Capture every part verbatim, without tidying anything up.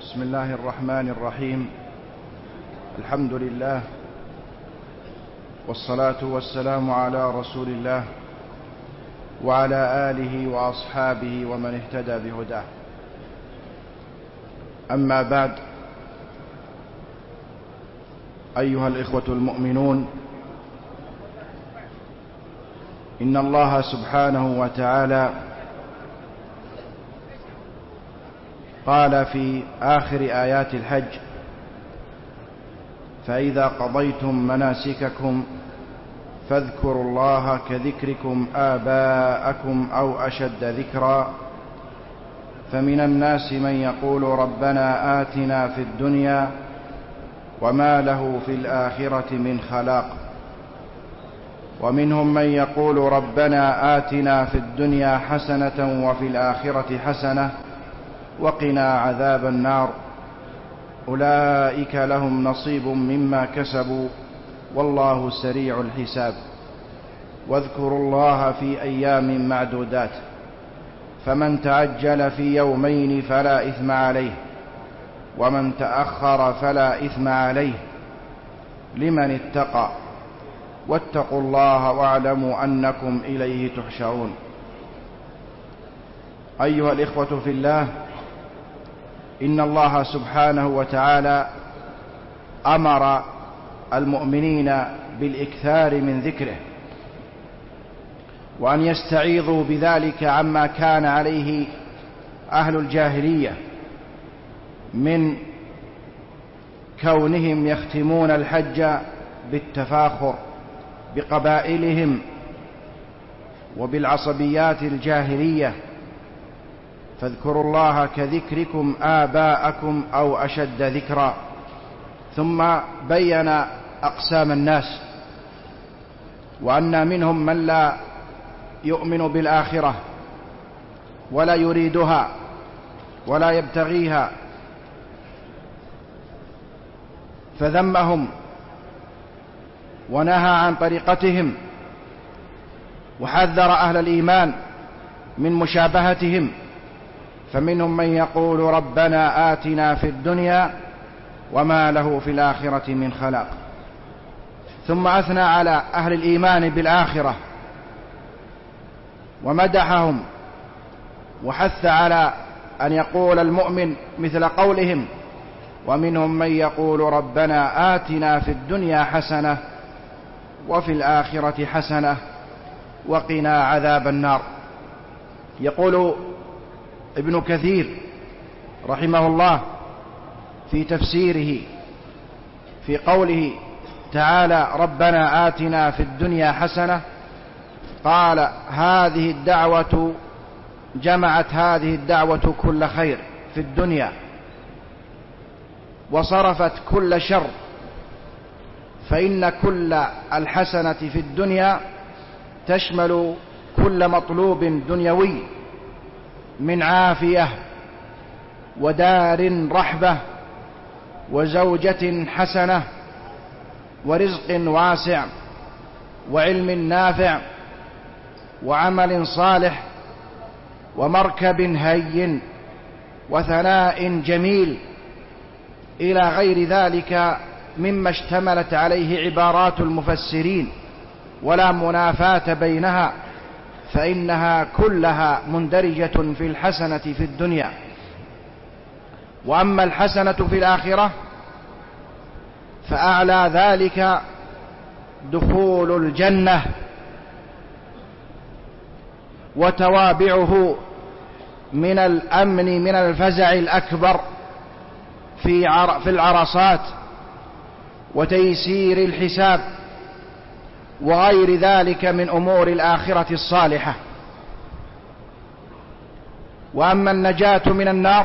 بسم الله الرحمن الرحيم. الحمد لله والصلاة والسلام على رسول الله وعلى آله وأصحابه ومن اهتدى بهداه. أما بعد، أيها الإخوة المؤمنون، إن الله سبحانه وتعالى قال في آخر آيات الحج: فإذا قضيتم مناسككم فاذكروا الله كذكركم آباءكم أو أشد ذكرا، فمن الناس من يقول ربنا آتنا في الدنيا وما له في الآخرة من خلاق، ومنهم من يقول ربنا آتنا في الدنيا حسنة وفي الآخرة حسنة وقنا عذاب النار، أولئك لهم نصيب مما كسبوا والله سريع الحساب. واذكروا الله في أيام معدودات، فمن تعجل في يومين فلا إثم عليه، ومن تأخر فلا إثم عليه، لمن اتقى، واتقوا الله واعلموا أنكم إليه تحشرون. أيها الإخوة في الله، إن الله سبحانه وتعالى أمر المؤمنين بالإكثار من ذكره، وأن يستعيذوا بذلك عما كان عليه أهل الجاهلية من كونهم يختمون الحج بالتفاخر بقبائلهم وبالعصبيات الجاهلية. فاذكروا الله كذكركم آباءكم أو أشد ذكرا، ثم بين أقسام الناس، وأن منهم من لا يؤمن بالآخرة ولا يريدها ولا يبتغيها، فذمهم ونهى عن طريقتهم، وحذر أهل الإيمان من مشابهتهم. فمنهم من يقول ربنا آتنا في الدنيا وما له في الآخرة من خلاق. ثم أثنى على أهل الإيمان بالآخرة ومدحهم، وحث على أن يقول المؤمن مثل قولهم: ومنهم من يقول ربنا آتنا في الدنيا حسنة وفي الآخرة حسنة وقنا عذاب النار. يقول ابن كثير رحمه الله في تفسيره في قوله تعالى: ربنا آتنا في الدنيا حسنة، قال: هذه الدعوة جمعت هذه الدعوة كل خير في الدنيا، وصرفت كل شر، فإن كل الحسنة في الدنيا تشمل كل مطلوب دنيوي من عافية ودار رحبة وزوجة حسنة ورزق واسع وعلم نافع وعمل صالح ومركب هين وثناء جميل، إلى غير ذلك مما اشتملت عليه عبارات المفسرين، ولا منافاة بينها، فإنها كلها مندرجة في الحسنة في الدنيا. وأما الحسنة في الآخرة فأعلى ذلك دخول الجنة وتوابعه من الأمن من الفزع الأكبر في في العرصات وتيسير الحساب وغير ذلك من أمور الآخرة الصالحة. وأما النجاة من النار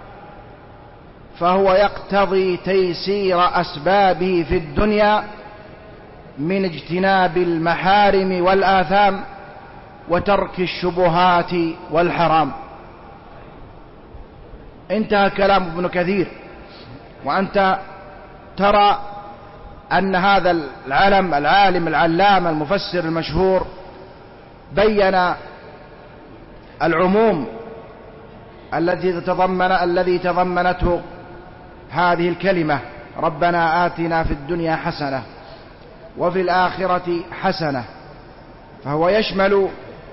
فهو يقتضي تيسير أسبابه في الدنيا من اجتناب المحارم والآثام وترك الشبهات والحرام. انتهى كلام ابن كثير. وأنت ترى أن هذا العلم العالم العلام المفسر المشهور بين العموم الذي تضمن الذي تضمنته هذه الكلمة ربنا آتنا في الدنيا حسنة وفي الآخرة حسنة، فهو يشمل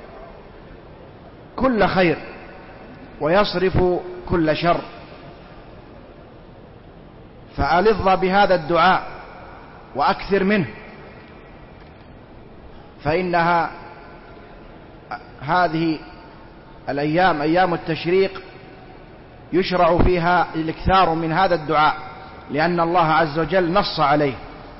كل خير ويصرف كل شر. فألظ بهذا الدعاء وأكثر منه، فإنها هذه الأيام أيام التشريق يشرع فيها الاكثار من هذا الدعاء، لأن الله عز وجل نص عليه.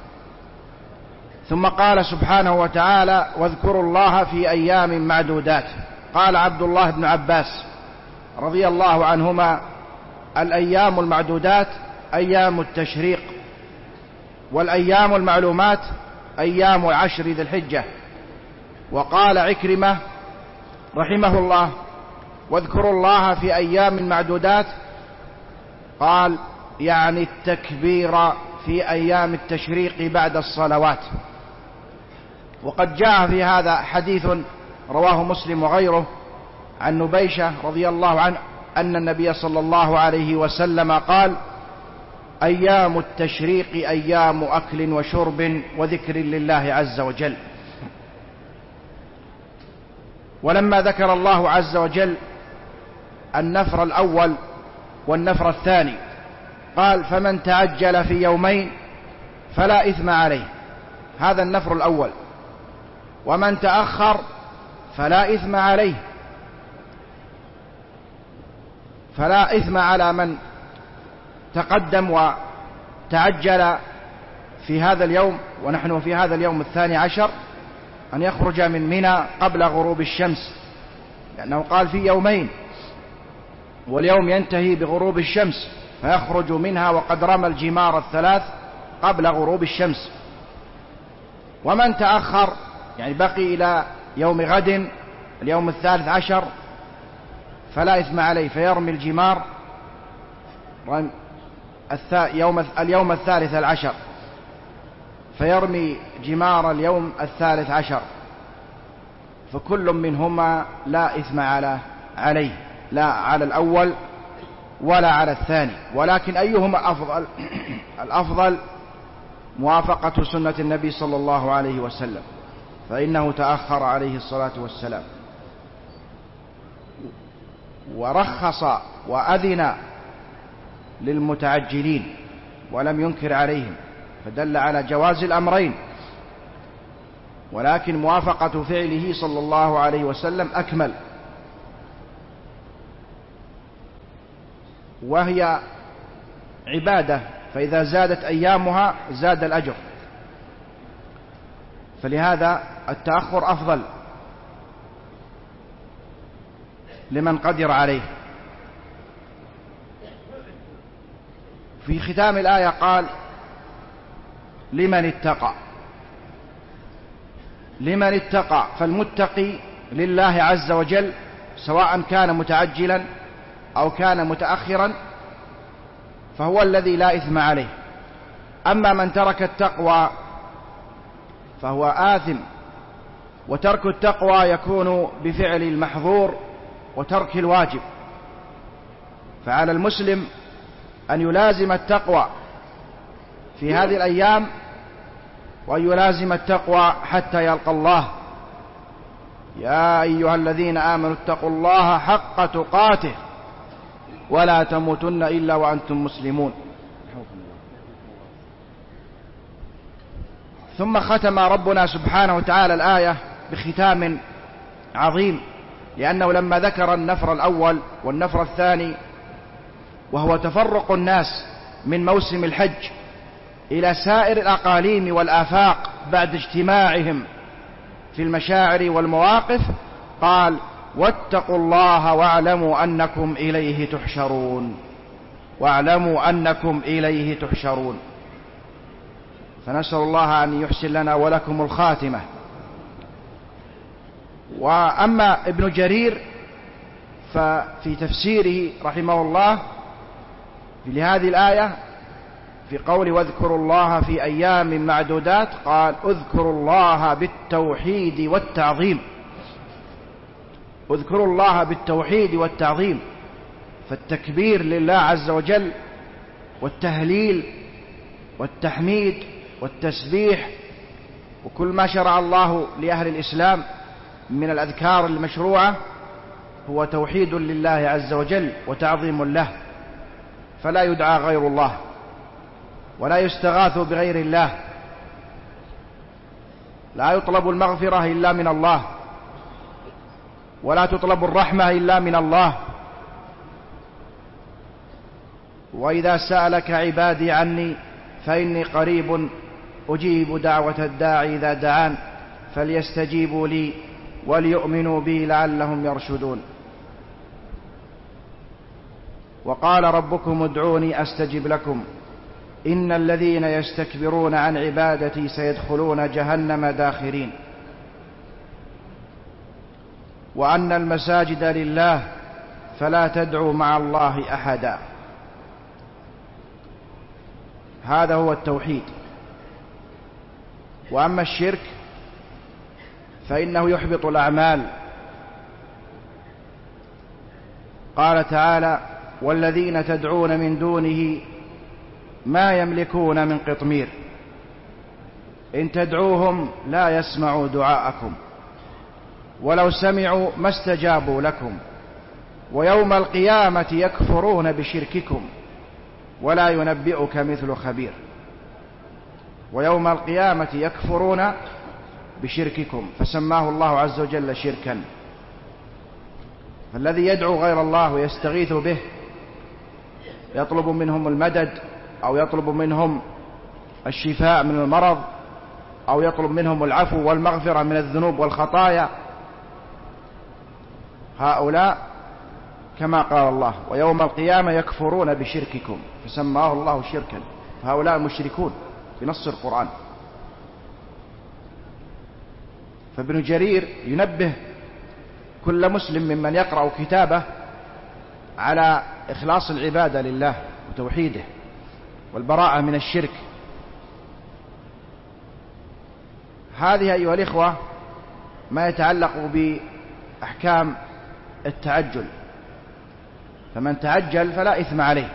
ثم قال سبحانه وتعالى واذكروا الله في أيام معدودات. قال عبد الله بن عباس رضي الله عنهما الأيام المعدودات أيام التشريق، والأيام المعلومات أيام عشر ذي الحجة. وقال عكرمة رحمه الله واذكروا الله في أيام معدودات، قال يعني التكبير في أيام التشريق بعد الصلوات. وقد جاء في هذا حديث رواه مسلم وغيره عن نبيشة رضي الله عنه أن النبي صلى الله عليه وسلم قال أيام التشريق أيام أكل وشرب وذكر لله عز وجل. ولما ذكر الله عز وجل النفر الأول والنفر الثاني قال فمن تعجل في يومين فلا إثم عليه، هذا النفر الأول. ومن تأخر فلا إثم عليه، فلا إثم على من تقدم وتعجل في هذا اليوم، ونحن في هذا اليوم الثاني عشر، أن يخرج من منى قبل غروب الشمس، لأنه قال في يومين واليوم ينتهي بغروب الشمس، فيخرج منها وقد رمى الجمار الثلاث قبل غروب الشمس. ومن تأخر يعني بقي إلى يوم غد اليوم الثالث عشر فلا إثم عليه، فيرمي الجمار يوم اليوم الثالث العشر، فيرمي جمار اليوم الثالث عشر، فكل منهما لا إثم على عليه، لا على الأول ولا على الثاني. ولكن أيهما أفضل؟ الأفضل موافقة سنة النبي صلى الله عليه وسلم، فإنه تأخر عليه الصلاة والسلام، ورخص وأذن للمتعجلين ولم ينكر عليهم، فدل على جواز الأمرين. ولكن موافقة فعله صلى الله عليه وسلم أكمل، وهي عبادة، فإذا زادت أيامها زاد الأجر، فلهذا التأخر أفضل لمن قدر عليه. في ختام الآية قال لمن اتقى، لمن اتقى، فالمتقي لله عز وجل سواء كان متعجلا أو كان متأخرا فهو الذي لا إثم عليه. أما من ترك التقوى فهو آثم، وترك التقوى يكون بفعل المحظور وترك الواجب. فعلى المسلم أن يلازم التقوى في هذه الأيام، وأن يلازم التقوى حتى يلقى الله. يا أيها الذين آمنوا اتقوا الله حق تقاته ولا تموتن إلا وأنتم مسلمون. ثم ختم ربنا سبحانه وتعالى الآية بختام عظيم، لأنه لما ذكر النفر الأول والنفر الثاني وهو تفرق الناس من موسم الحج إلى سائر الأقاليم والآفاق بعد اجتماعهم في المشاعر والمواقف، قال واتقوا الله واعلموا أنكم إليه تحشرون، واعلموا أنكم إليه تحشرون. فنسأل الله أن يحسن لنا ولكم الخاتمة. وأما ابن جرير ففي تفسيره رحمه الله لهذه الآية في قول واذكروا الله في أيام معدودات، قال اذكروا الله بالتوحيد والتعظيم، اذكروا الله بالتوحيد والتعظيم. فالتكبير لله عز وجل والتهليل والتحميد والتسبيح وكل ما شرع الله لأهل الإسلام من الأذكار المشروعة هو توحيد لله عز وجل وتعظيم له، فلا يدعى غير الله ولا يستغاث بغير الله، لا يطلب المغفرة إلا من الله ولا تطلب الرحمة إلا من الله. وإذا سألك عبادي عني فإني قريب أجيب دعوة الداعي إذا دعان فليستجيبوا لي وليؤمنوا بي لعلهم يرشدون. وقال ربكم ادعوني أستجب لكم إن الذين يستكبرون عن عبادتي سيدخلون جهنم داخرين. وأن المساجد لله فلا تدعوا مع الله أحدا. هذا هو التوحيد. وأما الشرك فإنه يحبط الأعمال. قال تعالى والذين تدعون من دونه ما يملكون من قطمير إن تدعوهم لا يسمعوا دعاءكم ولو سمعوا ما استجابوا لكم ويوم القيامة يكفرون بشرككم ولا ينبئك مثل خبير. ويوم القيامة يكفرون بشرككم، فسماه الله عز وجل شركا. فالذي يدعو غير الله ويستغيث به يطلب منهم المدد أو يطلب منهم الشفاء من المرض أو يطلب منهم العفو والمغفرة من الذنوب والخطايا، هؤلاء كما قال الله ويوم القيامة يكفرون بشرككم، فسماه الله شركا. فهؤلاء مشركون بنص القرآن. فابن جرير ينبه كل مسلم ممن يقرأ كتابه على إخلاص العبادة لله وتوحيده والبراءة من الشرك. هذه أيها الإخوة ما يتعلق بأحكام التعجل، فمن تعجل فلا إثم عليه.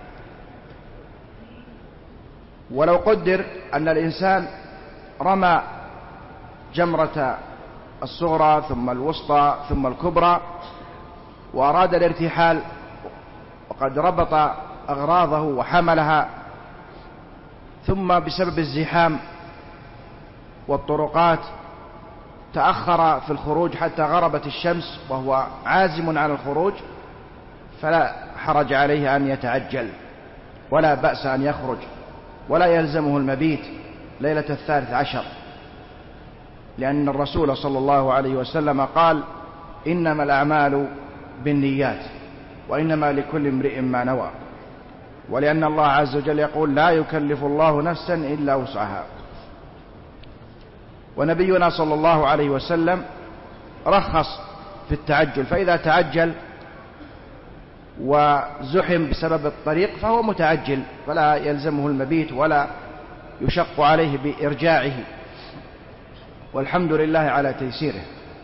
ولو قدر أن الإنسان رمى جمرة الصغرى ثم الوسطى ثم الكبرى وأراد الارتحال وقد ربط أغراضه وحملها، ثم بسبب الزحام والطرقات تأخر في الخروج حتى غربت الشمس وهو عازم على الخروج، فلا حرج عليه أن يتعجل ولا بأس أن يخرج ولا يلزمه المبيت ليلة الثالث عشر، لأن الرسول صلى الله عليه وسلم قال إنما الأعمال بالنيات وإنما لكل امرئ ما نوى، ولأن الله عز وجل يقول لا يكلف الله نفسا إلا وسعها. ونبينا صلى الله عليه وسلم رخص في التعجل، فإذا تعجل وزحم بسبب الطريق فهو متعجل فلا يلزمه المبيت ولا يشق عليه بإرجاعه، والحمد لله على تيسيره.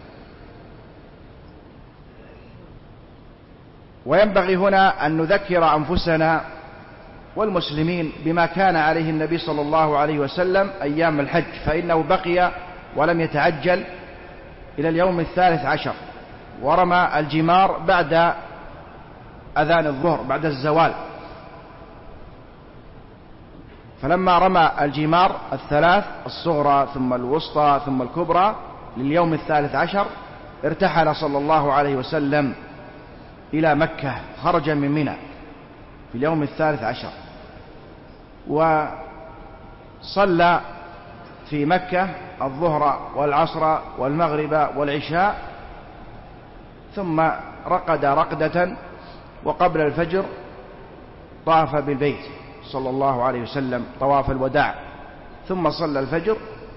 وينبغي هنا أن نذكر أنفسنا والمسلمين بما كان عليه النبي صلى الله عليه وسلم أيام الحج، فإنه بقي ولم يتعجل إلى اليوم الثالث عشر، ورمى الجمار بعد أذان الظهر بعد الزوال. فلما رمى الجمار الثلاث الصغرى ثم الوسطى ثم الكبرى لليوم الثالث عشر ارتحل صلى الله عليه وسلم إلى مكة، خرج من منى في اليوم الثالث عشر وصلى في مكة الظهر والعصر والمغرب والعشاء، ثم رقد رقدة وقبل الفجر طاف بالبيت صلى الله عليه وسلم طواف الوداع، ثم صلى الفجر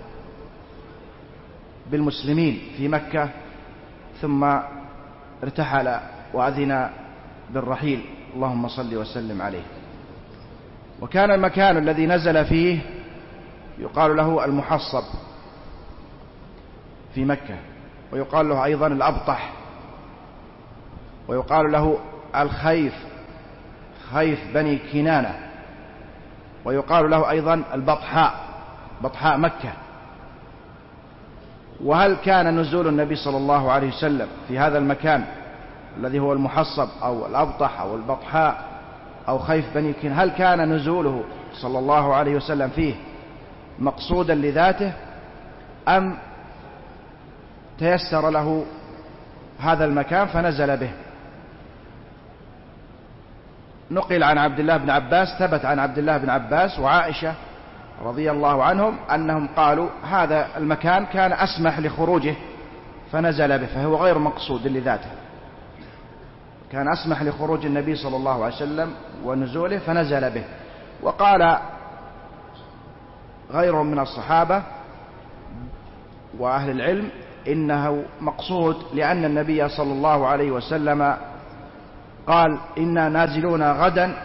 بالمسلمين في مكة، ثم ارتحل وأذن بالرحيل اللهم صل وسلم عليه. وكان المكان الذي نزل فيه يقال له المحصب في مكة، ويقال له أيضا الأبطح، ويقال له الخيف، خيف بني كنانة، ويقال له أيضا البطحاء، بطحاء مكة. وهل كان نزول النبي صلى الله عليه وسلم في هذا المكان الذي هو المحصب أو الأبطح أو البطحاء أو خيف بني كنانة، هل كان نزوله صلى الله عليه وسلم فيه مقصودا لذاته أم تيسر له هذا المكان فنزل به؟ نقل عن عبد الله بن عباس، ثبت عن عبد الله بن عباس وعائشة رضي الله عنهم أنهم قالوا هذا المكان كان أسمح لخروجه فنزل به، فهو غير مقصود لذاته، كان أسمح لخروج النبي صلى الله عليه وسلم ونزوله فنزل به. وقال غير من الصحابة وأهل العلم إنه مقصود لأن النبي صلى الله عليه وسلم قال إنا نازلون غدا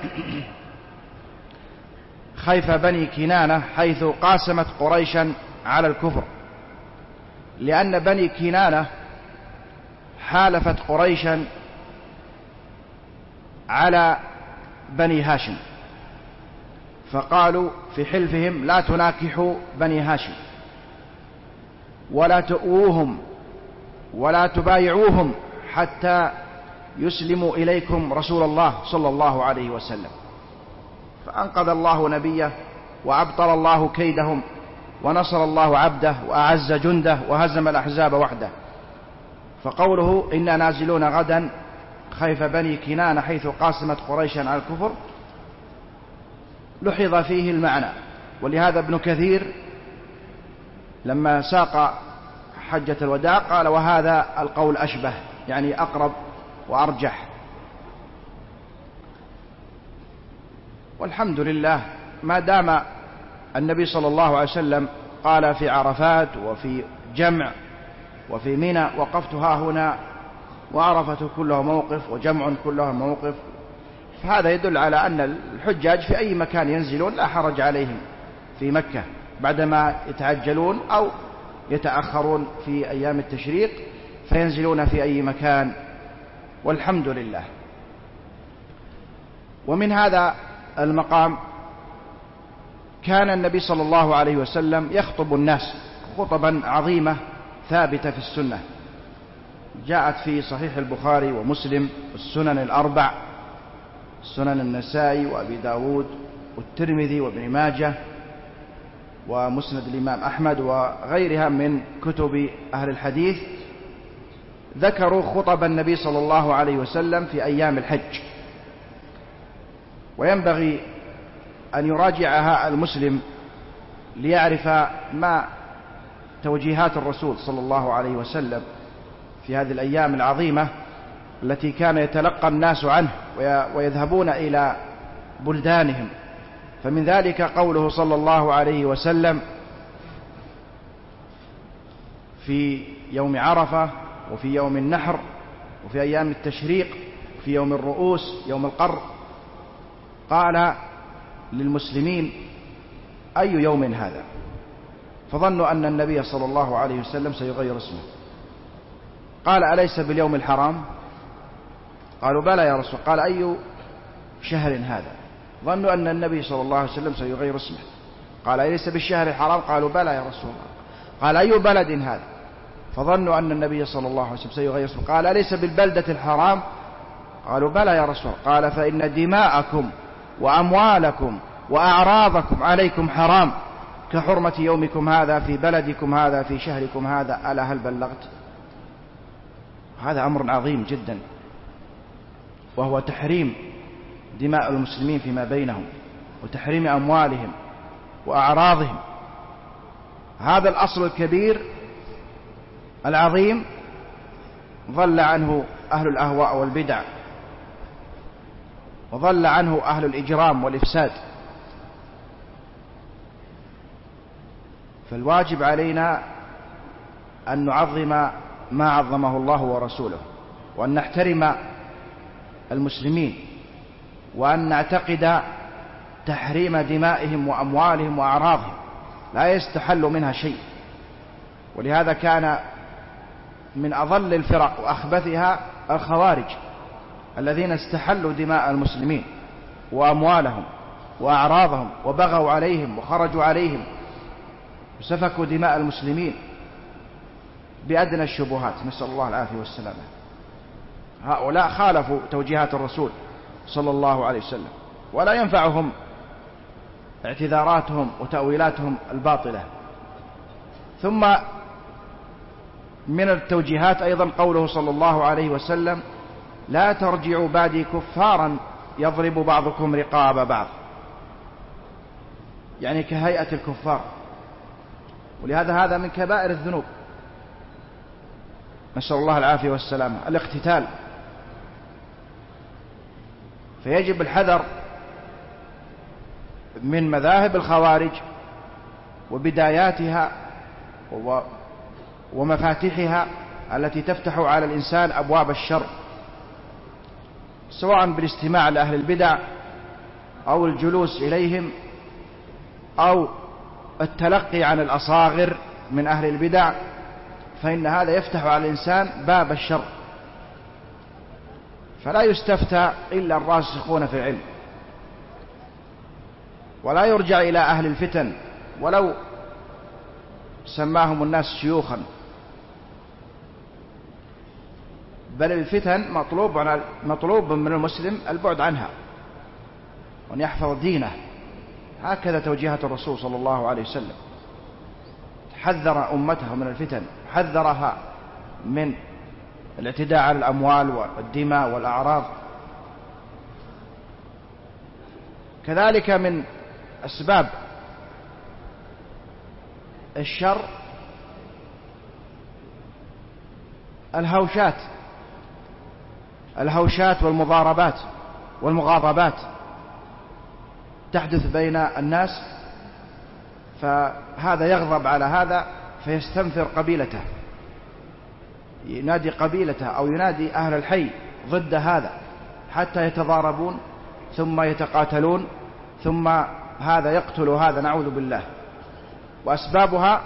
خيف بني كنانة حيث قاسمت قريشا على الكفر، لأن بني كنانة حالفت قريشا على بني هاشم، فقالوا في حلفهم لا تناكحوا بني هاشم ولا تؤوهم ولا تبايعوهم حتى يسلموا إليكم رسول الله صلى الله عليه وسلم. فأنقذ الله نبيه وأبطل الله كيدهم ونصر الله عبده وأعز جنده وهزم الأحزاب وحده. فقوله إنا نازلون غدا خيف بني كنانة حيث قاسمت قريشا على الكفر لحظ فيه المعنى. ولهذا ابن كثير لما ساق حجة الوداع قال وهذا القول أشبه، يعني أقرب وأرجح. والحمد لله ما دام النبي صلى الله عليه وسلم قال في عرفات وفي جمع وفي منى وقفت ها هنا، وعرفة كله موقف وجمع كله موقف، فهذا يدل على أن الحجاج في أي مكان ينزلون لا حرج عليهم في مكة بعدما يتعجلون أو يتأخرون في أيام التشريق فينزلون في أي مكان، والحمد لله. ومن هذا المقام كان النبي صلى الله عليه وسلم يخطب الناس خطبا عظيمة ثابتة في السنة، جاءت في صحيح البخاري ومسلم والسنن الأربع، سنن النسائي وأبي داود والترمذي وابن ماجه ومسند الإمام أحمد وغيرها من كتب أهل الحديث، ذكروا خطب النبي صلى الله عليه وسلم في أيام الحج. وينبغي أن يراجعها المسلم ليعرف ما توجيهات الرسول صلى الله عليه وسلم في هذه الأيام العظيمة التي كان يتلقى الناس عنه ويذهبون إلى بلدانهم. فمن ذلك قوله صلى الله عليه وسلم في يوم عرفة وفي يوم النحر وفي أيام التشريق وفي يوم الرؤوس يوم القر، قال للمسلمين أي يوم هذا؟ فظنوا أن النبي صلى الله عليه وسلم سيغير اسمه، قال أليس باليوم الحرام؟ قالوا بلى يا رسول. قال أي شهر هذا؟ ظنوا أن النبي صلى الله عليه وسلم سيغير اسمه، قال أليس بالشهر الحرام؟ قالوا بلى يا رسول الله. قال أي بلد هذا؟ فظنوا أن النبي صلى الله عليه وسلم سيغير اسمه، قال أليس بالبلدة الحرام؟ قالوا بلى يا رسول الله. قال فإن دماءكم وأموالكم وأعراضكم عليكم حرام كحرمة يومكم هذا في بلدكم هذا في شهركم هذا، ألا هل بلغت؟ هذا أمر عظيم جدا، وهو تحريم دماء المسلمين فيما بينهم وتحريم أموالهم وأعراضهم. هذا الأصل الكبير العظيم ضل عنه أهل الأهواء والبدع، وضل عنه أهل الإجرام والإفساد. فالواجب علينا أن نعظم ما عظمه الله ورسوله، وأن نحترم المسلمين، وأن نعتقد تحريم دمائهم وأموالهم وأعراضهم لا يستحل منها شيء. ولهذا كان من أضل الفرق وأخبثها الخوارج الذين استحلوا دماء المسلمين وأموالهم وأعراضهم وبغوا عليهم وخرجوا عليهم وسفكوا دماء المسلمين بأدنى الشبهات، نسأل الله العافية والسلامة. هؤلاء خالفوا توجيهات الرسول صلى الله عليه وسلم، ولا ينفعهم اعتذاراتهم وتأويلاتهم الباطلة. ثم من التوجيهات أيضا قوله صلى الله عليه وسلم: لا ترجعوا بعدي كفارا يضرب بعضكم رقاب بعض، يعني كهيئة الكفار. ولهذا هذا من كبائر الذنوب، نسأل الله العافية والسلامة، الاقتتال. فيجب الحذر من مذاهب الخوارج وبداياتها ومفاتيحها التي تفتح على الإنسان أبواب الشر، سواء بالاستماع لأهل البدع أو الجلوس إليهم أو التلقي عن الأصاغر من أهل البدع، فإن هذا يفتح على الإنسان باب الشر. فلا يستفتى إلا الراسخون في العلم، ولا يرجع إلى أهل الفتن ولو سماهم الناس شيوخا، بل الفتن مطلوب مطلوب من المسلم البعد عنها وأن يحفظ دينه. هكذا توجيهات الرسول صلى الله عليه وسلم، حذر أمته من الفتن، حذرها من الاعتداء على الأموال والدماء والأعراض. كذلك من أسباب الشر الهوشات الهوشات والمضاربات والمغاضبات تحدث بين الناس، فهذا يغضب على هذا فيستنفر قبيلته، ينادي قبيلته أو ينادي أهل الحي ضد هذا حتى يتضاربون ثم يتقاتلون، ثم هذا يقتل هذا، نعوذ بالله. وأسبابها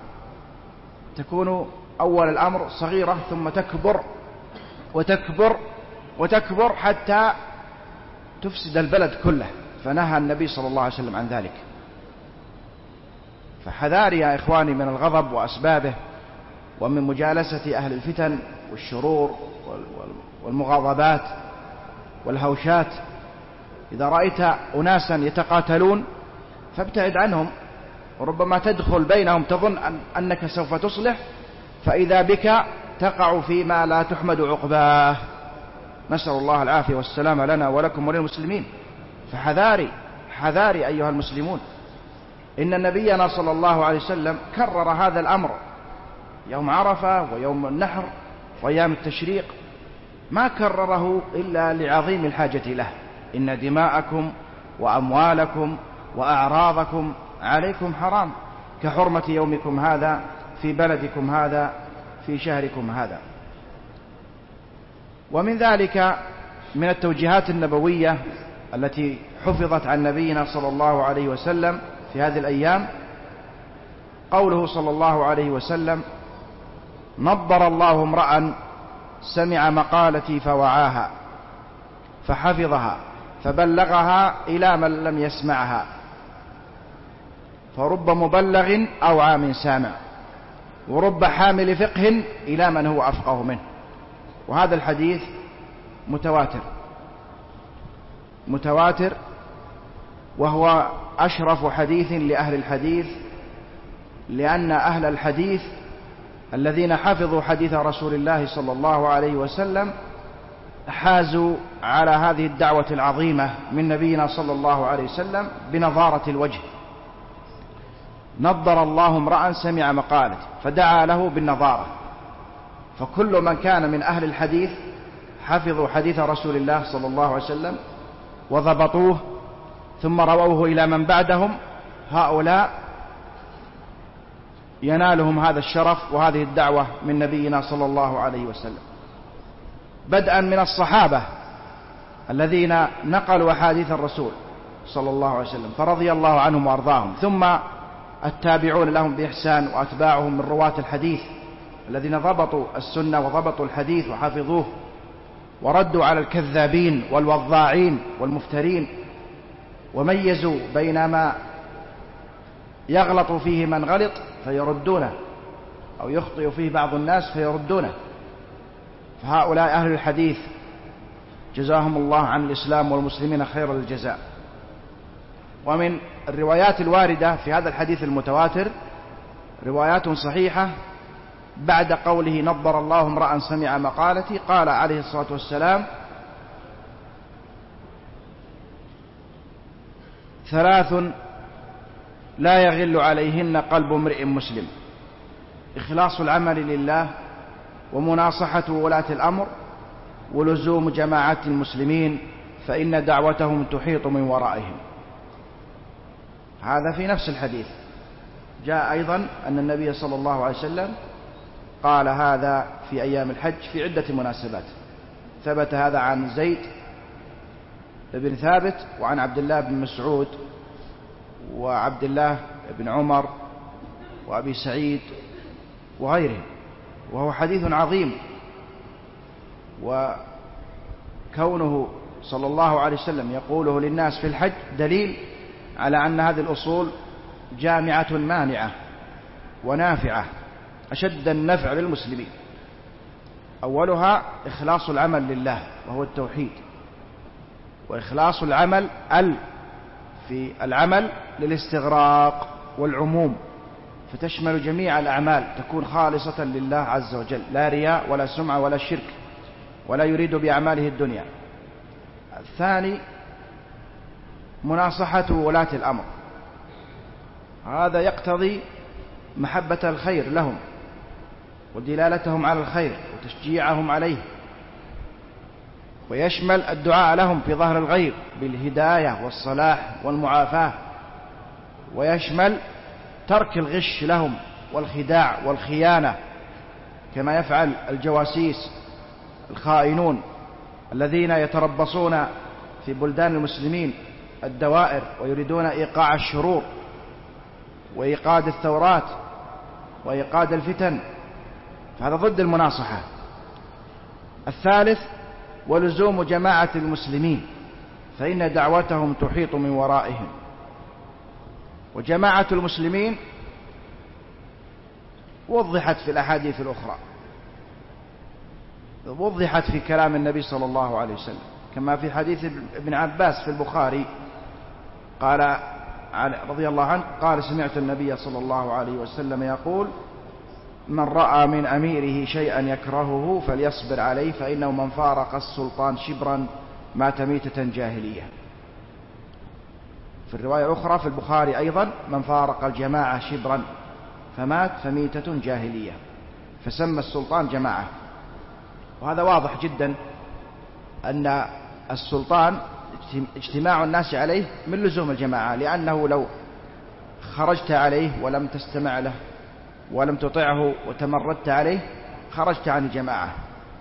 تكون أول الأمر صغيرة ثم تكبر وتكبر وتكبر حتى تفسد البلد كله، فنهى النبي صلى الله عليه وسلم عن ذلك. فحذار يا إخواني من الغضب وأسبابه، ومن مجالسة أهل الفتن والشرور والمغاضبات والهوشات. إذا رأيت أناسا يتقاتلون فابتعد عنهم، وربما تدخل بينهم تظن أنك سوف تصلح، فإذا بك تقع فيما لا تحمد عقباه. نسأل الله العافية والسلام لنا ولكم وللمسلمين. فحذاري حذاري أيها المسلمون، إن نبينا صلى الله عليه وسلم كرر هذا الأمر يوم عرفة ويوم النحر وأيام التشريق، ما كرره إلا لعظيم الحاجة له: إن دماءكم وأموالكم وأعراضكم عليكم حرام كحرمة يومكم هذا في بلدكم هذا في شهركم هذا. ومن ذلك من التوجيهات النبوية التي حفظت عن نبينا صلى الله عليه وسلم في هذه الأيام قوله صلى الله عليه وسلم: نضر الله امرأ سمع مقالتي فوعاها فحفظها فبلغها إلى من لم يسمعها، فرب مبلغ أوعى من سامع، ورب حامل فقه إلى من هو أفقه منه. وهذا الحديث متواتر متواتر وهو أشرف حديث لأهل الحديث، لأن أهل الحديث الذين حفظوا حديث رسول الله صلى الله عليه وسلم حازوا على هذه الدعوة العظيمة من نبينا صلى الله عليه وسلم بنظارة الوجه. نضر الله امرأ سمع مقالته فدعا له بالنظارة. فكل من كان من أهل الحديث حفظوا حديث رسول الله صلى الله عليه وسلم وضبطوه ثم رووه إلى من بعدهم، هؤلاء ينالهم هذا الشرف وهذه الدعوة من نبينا صلى الله عليه وسلم، بدءا من الصحابة الذين نقلوا أحاديث الرسول صلى الله عليه وسلم فرضي الله عنهم وأرضاهم، ثم التابعون لهم بإحسان وأتباعهم من رواة الحديث الذين ضبطوا السنة وضبطوا الحديث وحفظوه وردوا على الكذابين والوضاعين والمفترين وميزوا بين ما يغلط فيه من غلط فيردونه، أو يخطئ فيه بعض الناس فيردونه. فهؤلاء أهل الحديث جزاهم الله عن الإسلام والمسلمين خير الجزاء. ومن الروايات الواردة في هذا الحديث المتواتر روايات صحيحة بعد قوله نضر الله امرأ سمع مقالتي، قال عليه الصلاة والسلام: ثلاث لا يغل عليهن قلب امرئ مسلم: إخلاص العمل لله، ومناصحة ولاة الأمر، ولزوم جماعة المسلمين فإن دعوتهم تحيط من ورائهم. هذا في نفس الحديث. جاء أيضا أن النبي صلى الله عليه وسلم قال هذا في أيام الحج في عدة مناسبات. ثبت هذا عن زيد بن ثابت وعن عبد الله بن مسعود وعبد الله بن عمر وأبي سعيد وغيرهم، وهو حديث عظيم. وكونه صلى الله عليه وسلم يقوله للناس في الحج دليل على أن هذه الأصول جامعة مانعة ونافعة أشد النفع للمسلمين. أولها إخلاص العمل لله وهو التوحيد، وإخلاص العمل ال في العمل للاستغراق والعموم، فتشمل جميع الأعمال، تكون خالصة لله عز وجل، لا رياء ولا سمعة ولا شرك، ولا يريد بأعماله الدنيا. الثاني مناصحة ولاة الأمر، هذا يقتضي محبة الخير لهم ودلالتهم على الخير وتشجيعهم عليه، ويشمل الدعاء لهم في ظهر الغيب بالهداية والصلاح والمعافاة، ويشمل ترك الغش لهم والخداع والخيانة كما يفعل الجواسيس الخائنون الذين يتربصون في بلدان المسلمين الدوائر ويريدون إيقاع الشرور وإيقاد الثورات وإيقاد الفتن، فهذا ضد المناصحة. الثالث ولزوم جماعة المسلمين فإن دعوتهم تحيط من ورائهم. وجماعة المسلمين وضحت في الأحاديث الأخرى، وضحت في كلام النبي صلى الله عليه وسلم، كما في حديث ابن عباس في البخاري قال رضي الله عنه قال: سمعت النبي صلى الله عليه وسلم يقول: من رأى من أميره شيئا يكرهه فليصبر عليه، فإنه من فارق السلطان شبرا مات ميتة جاهلية. في الرواية الأخرى في البخاري أيضا: من فارق الجماعة شبرا فمات فميتة جاهلية، فسمى السلطان جماعة. وهذا واضح جدا أن السلطان اجتماع الناس عليه من لزوم الجماعة، لأنه لو خرجت عليه ولم تستمع له ولم تطيعه وتمردت عليه خرجت عن الجماعة.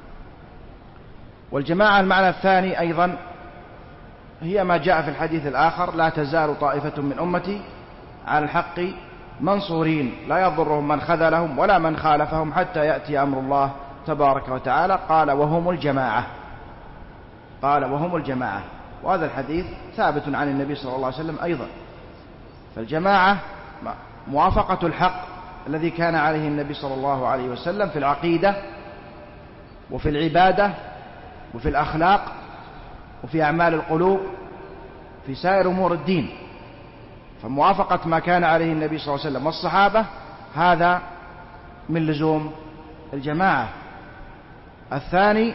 والجماعة المعنى الثاني أيضا هي ما جاء في الحديث الآخر: لا تزال طائفة من أمتي على الحق منصورين لا يضرهم من خذلهم ولا من خالفهم حتى يأتي أمر الله تبارك وتعالى. قال: وهم الجماعة. قال: وهم الجماعة. وهذا الحديث ثابت عن النبي صلى الله عليه وسلم أيضا. فالجماعة موافقة الحق الذي كان عليه النبي صلى الله عليه وسلم في العقيدة وفي العبادة وفي الأخلاق وفي أعمال القلوب في سائر أمور الدين. فموافقة ما كان عليه النبي صلى الله عليه وسلم والصحابة هذا من لزوم الجماعة. الثاني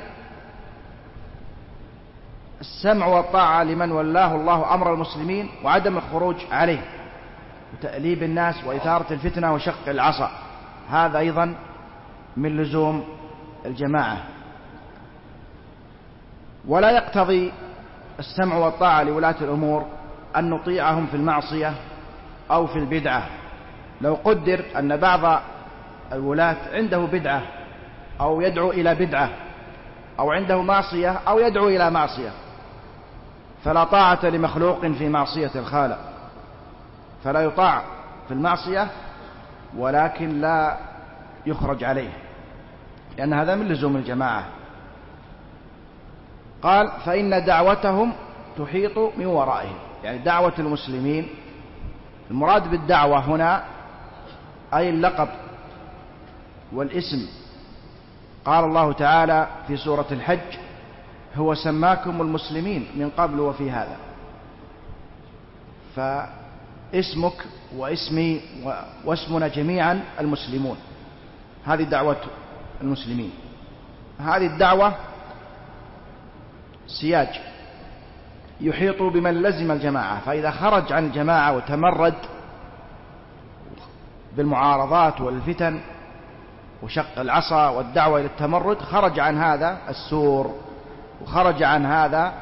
السمع والطاعة لمن ولاه الله أمر المسلمين وعدم الخروج عليه وتأليب الناس وإثارة الفتنة وشق العصا، هذا أيضا من لزوم الجماعة. ولا يقتضي السمع والطاعة لولاة الأمور أن نطيعهم في المعصية أو في البدعة. لو قدر أن بعض الولاة عنده بدعة أو يدعو إلى بدعة أو عنده معصية أو يدعو إلى معصية، فلا طاعة لمخلوق في معصية الخالق، فلا يطاع في المعصية ولكن لا يخرج عليه، لأن هذا من لزوم الجماعة. قال: فإن دعوتهم تحيط من ورائهم. يعني دعوة المسلمين، المراد بالدعوة هنا أي اللقب والاسم. قال الله تعالى في سورة الحج: هو سماكم المسلمين من قبل وفي هذا. فاسمك واسمي واسمنا جميعا المسلمون. هذه دعوة المسلمين. هذه الدعوة سياج يحيط بمن لزم الجماعة، فإذا خرج عن الجماعة وتمرد بالمعارضات والفتن وشق العصا والدعوة إلى التمرد، خرج عن هذا السور وخرج عن هذا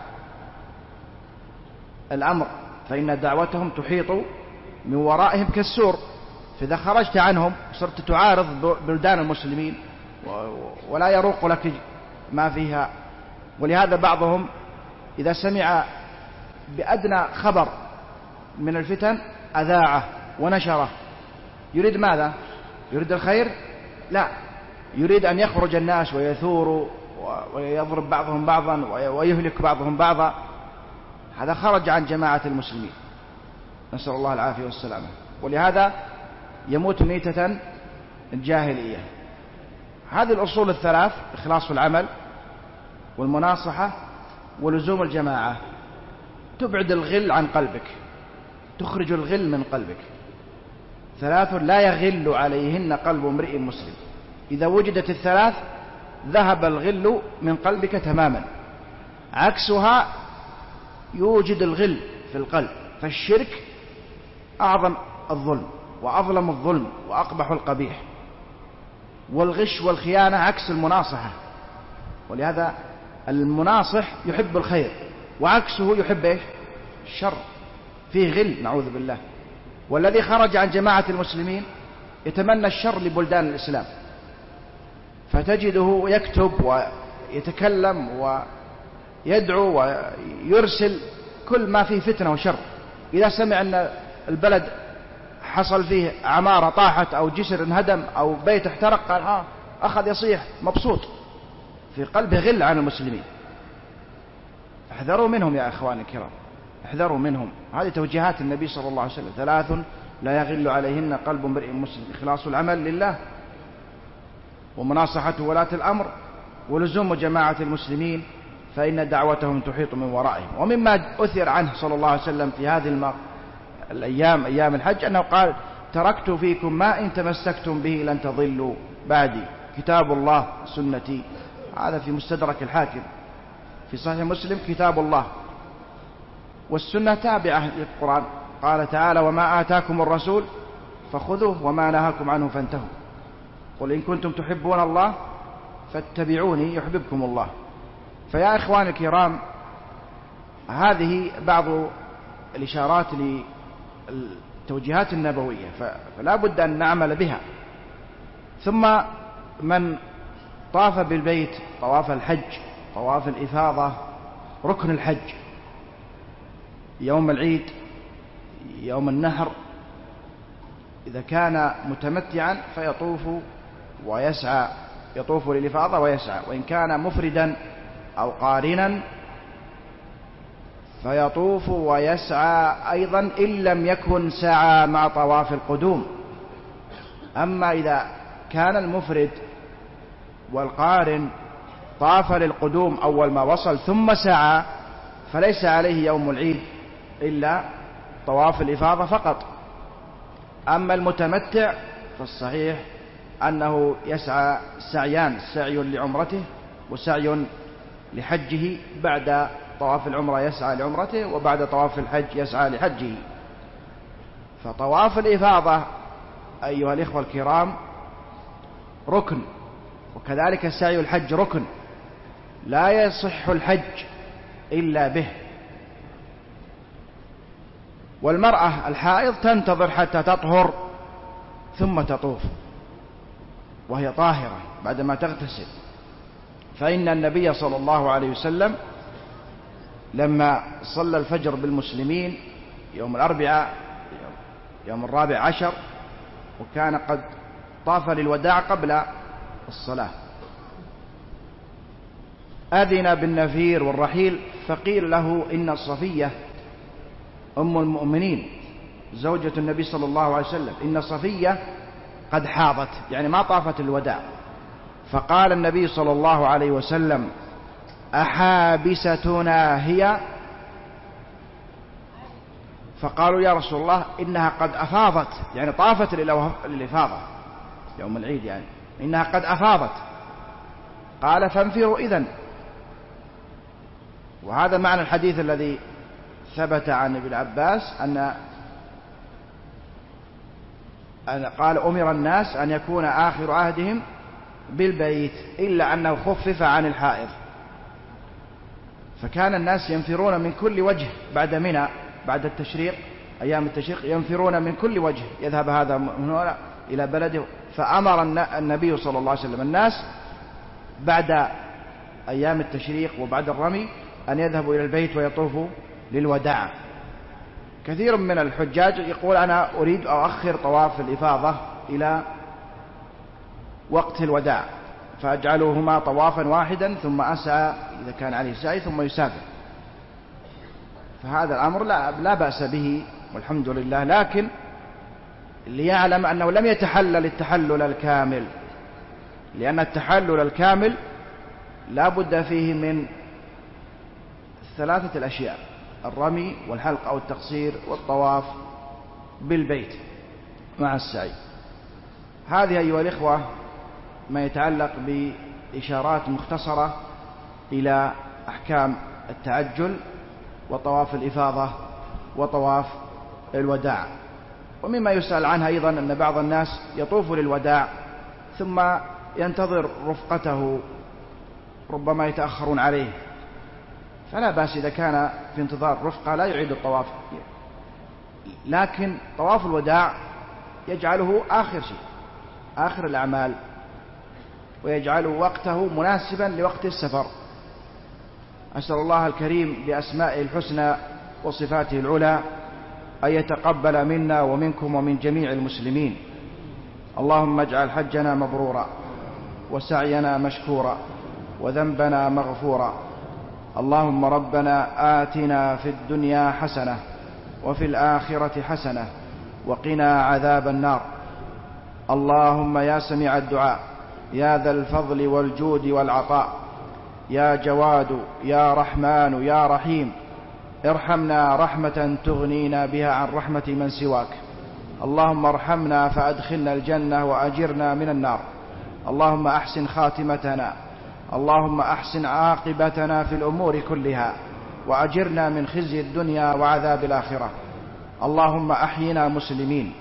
الأمر، فإن دعوتهم تحيط من ورائهم كالسور. فإذا خرجت عنهم صرت تعارض بلدان المسلمين ولا يروق لك ما فيها. ولهذا بعضهم إذا سمع بأدنى خبر من الفتن أذاعه ونشره. يريد ماذا؟ يريد الخير؟ لا، يريد أن يخرج الناس ويثوروا ويضرب بعضهم بعضا ويهلك بعضهم بعضا. هذا خرج عن جماعة المسلمين، نسأل الله العافية والسلامة. ولهذا يموت ميتة الجاهلية. هذه الأصول الثلاث: إخلاص العمل والمناصحة ولزوم الجماعة، تبعد الغل عن قلبك، تخرج الغل من قلبك. ثلاث لا يغل عليهن قلب امرئ مسلم. إذا وجدت الثلاث ذهب الغل من قلبك تماما. عكسها يوجد الغل في القلب. فالشرك أعظم الظلم وأظلم الظلم وأقبح القبيح، والغش والخيانة عكس المناصحة. ولهذا المناصح يحب الخير وعكسه يحب إيش؟ الشر، فيه غل نعوذ بالله. والذي خرج عن جماعة المسلمين يتمنى الشر لبلدان الإسلام، فتجده يكتب ويتكلم ويدعو ويرسل كل ما فيه فتنة وشر. إذا سمع أن البلد حصل فيه عمارة طاحت أو جسر انهدم أو بيت احترق، قال آه أخذ يصيح مبسوط، في قلبه غل عن المسلمين. احذروا منهم يا إخواني الكرام، احذروا منهم. هذه توجيهات النبي صلى الله عليه وسلم: ثلاث لا يغل عليهن قلب امرئ مسلم: إخلاص العمل لله، ومناصحة ولاة الأمر، ولزوم جماعة المسلمين، فإن دعوتهم تحيط من ورائهم. ومما أثر عنه صلى الله عليه وسلم في هذه الأيام أيام الحج أنه قال: تركت فيكم ما إن تمسكتم به لن تضلوا بعدي، كتاب الله سنتي. هذا في مستدرك الحاكم. في صحيح مسلم: كتاب الله والسنة تابعة للقرآن. قال تعالى: وما آتاكم الرسول فخذوه وما نهاكم عنه فانتهوا، قل إن كنتم تحبون الله فاتبعوني يحببكم الله. فيا إخواني الكرام، هذه بعض الإشارات للتوجيهات النبوية، فلا بد أن نعمل بها. ثم من طاف بالبيت طواف الحج، طواف الإفاضة، ركن الحج، يوم العيد، يوم النحر، إذا كان متمتعا فيطوف ويسعى، يطوف للإفاضة ويسعى. وإن كان مفردا أو قارنا فيطوف ويسعى أيضا، إن لم يكن سعى مع طواف القدوم. أما إذا كان المفرد والقارن طاف للقدوم أول ما وصل ثم سعى، فليس عليه يوم العيد إلا طواف الإفاضة فقط. أما المتمتع فالصحيح أنه يسعى سعيان: سعي لعمرته وسعي لحجه. بعد طواف العمرة يسعى لعمرته، وبعد طواف الحج يسعى لحجه. فطواف الإفاضة أيها الإخوة الكرام ركن، وكذلك سعي الحج ركن، لا يصح الحج إلا به. والمرأة الحائض تنتظر حتى تطهر ثم تطوف وهي طاهرة بعدما تغتسل. فإن النبي صلى الله عليه وسلم لما صلى الفجر بالمسلمين يوم الأربعاء يوم الرابع عشر، وكان قد طاف للوداع قبل الصلاة، أذن بالنفير والرحيل فقيل له إن الصفية أم المؤمنين زوجة النبي صلى الله عليه وسلم إن صفية قد حاضت، يعني ما طافت الوداع. فقال النبي صلى الله عليه وسلم أحابستنا هي؟ فقالوا يا رسول الله إنها قد أفاضت، يعني طافت للإفاضة يوم العيد، يعني إنها قد أفاضت. قال فانفروا إذن. وهذا معنى الحديث الذي ثبت عن ابن عباس أن قال أمر الناس أن يكون آخر عهدهم بالبيت إلا أنه خفف عن الحائض. فكان الناس ينفرون من كل وجه بعد منى، بعد التشريق، أيام التشريق ينفرون من كل وجه، يذهب هذا من هنا إلى بلده. فأمر النبي صلى الله عليه وسلم الناس بعد أيام التشريق وبعد الرمي أن يذهبوا إلى البيت ويطوفوا للوداع. كثير من الحجاج يقول أنا أريد أؤخر طواف الإفاضة إلى وقت الوداع فأجعلهما طوافا واحدا ثم أسعى إذا كان عليه سعي ثم يسافر. فهذا الأمر لا, لا بأس به والحمد لله، لكن ليعلم أنه لم يتحلل التحلل الكامل، لأن التحلل الكامل لا بد فيه من ثلاثة الأشياء: الرمي والحلق أو التقصير والطواف بالبيت مع السعي. هذه أيها الإخوة ما يتعلق بإشارات مختصرة إلى أحكام التعجل وطواف الإفاضة وطواف الوداع. ومما يسأل عنها أيضا أن بعض الناس يطوف للوداع ثم ينتظر رفقته، ربما يتأخرون عليه، فلا بأس إذا كان في انتظار رفقة لا يعيد الطواف، لكن طواف الوداع يجعله آخر شيء، آخر الأعمال، ويجعل وقته مناسبا لوقت السفر. أسأل الله الكريم بأسمائه الحسنى وصفاته العلى أن يتقبل منا ومنكم ومن جميع المسلمين. اللهم اجعل حجنا مبرورا وسعينا مشكورا وذنبنا مغفورا. اللهم ربنا آتنا في الدنيا حسنة وفي الآخرة حسنة وقنا عذاب النار. اللهم يا سميع الدعاء يا ذا الفضل والجود والعطاء يا جواد يا رحمن يا رحيم، ارحمنا رحمة تغنينا بها عن رحمة من سواك. اللهم ارحمنا فأدخلنا الجنة وأجرنا من النار. اللهم أحسن خاتمتنا، اللهم أحسن عاقبتنا في الأمور كلها وأجرنا من خزي الدنيا وعذاب الآخرة. اللهم أحينا مسلمين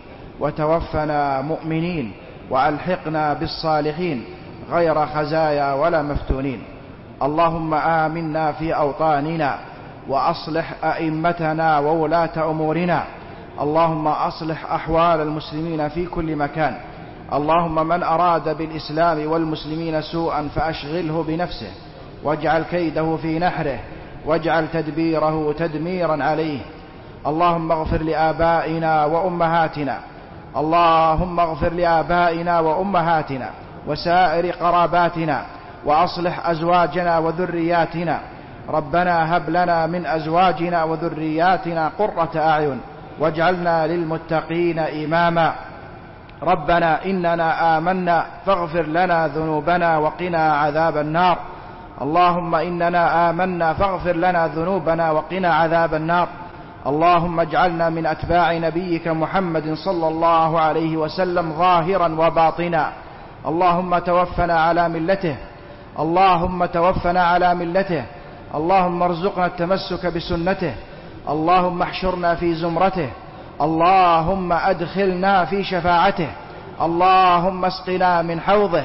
وتوفنا مؤمنين وألحقنا بالصالحين غير خزايا ولا مفتونين. اللهم آمنا في أوطاننا وأصلح أئمتنا وولاة أمورنا. اللهم أصلح أحوال المسلمين في كل مكان. اللهم من أراد بالإسلام والمسلمين سوءا فأشغله بنفسه واجعل كيده في نحره واجعل تدبيره تدميرا عليه. اللهم اغفر لآبائنا وأمهاتنا، اللهم اغفر لآبائنا وأمهاتنا وسائر قراباتنا وأصلح أزواجنا وذرياتنا. ربنا هب لنا من أزواجنا وذرياتنا قرة أعين واجعلنا للمتقين إماما. ربنا إننا آمنا فاغفر لنا ذنوبنا وقنا عذاب النار. اللهم إننا آمنا فاغفر لنا ذنوبنا وقنا عذاب النار. اللهم اجعلنا من أتباع نبيك محمد صلى الله عليه وسلم ظاهرا وباطنا. اللهم توفنا على ملته، اللهم توفنا على ملته. اللهم ارزقنا التمسك بسنته. اللهم احشرنا في زمرته. اللهم أدخلنا في شفاعته. اللهم اسقنا من حوضه.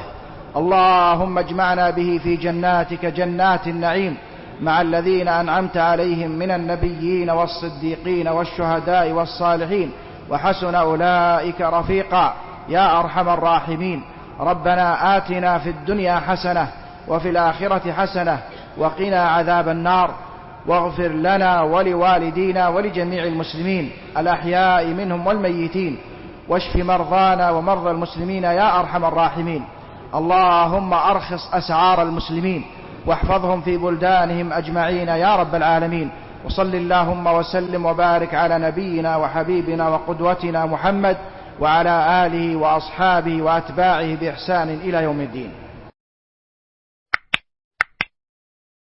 اللهم اجمعنا به في جناتك جنات النعيم مع الذين أنعمت عليهم من النبيين والصديقين والشهداء والصالحين وحسن أولئك رفيقا يا أرحم الراحمين. ربنا آتنا في الدنيا حسنة وفي الآخرة حسنة وقنا عذاب النار. واغفر لنا ولوالدينا ولجميع المسلمين الأحياء منهم والميتين، واشف مرضانا ومرضى المسلمين يا أرحم الراحمين. اللهم أرخص أسعار المسلمين، واحفظهم في بلدانهم أجمعين يا رب العالمين. وصل اللهم وسلم وبارك على نبينا وحبيبنا وقدوتنا محمد وعلى آله وأصحابه وأتباعه بإحسان إلى يوم الدين.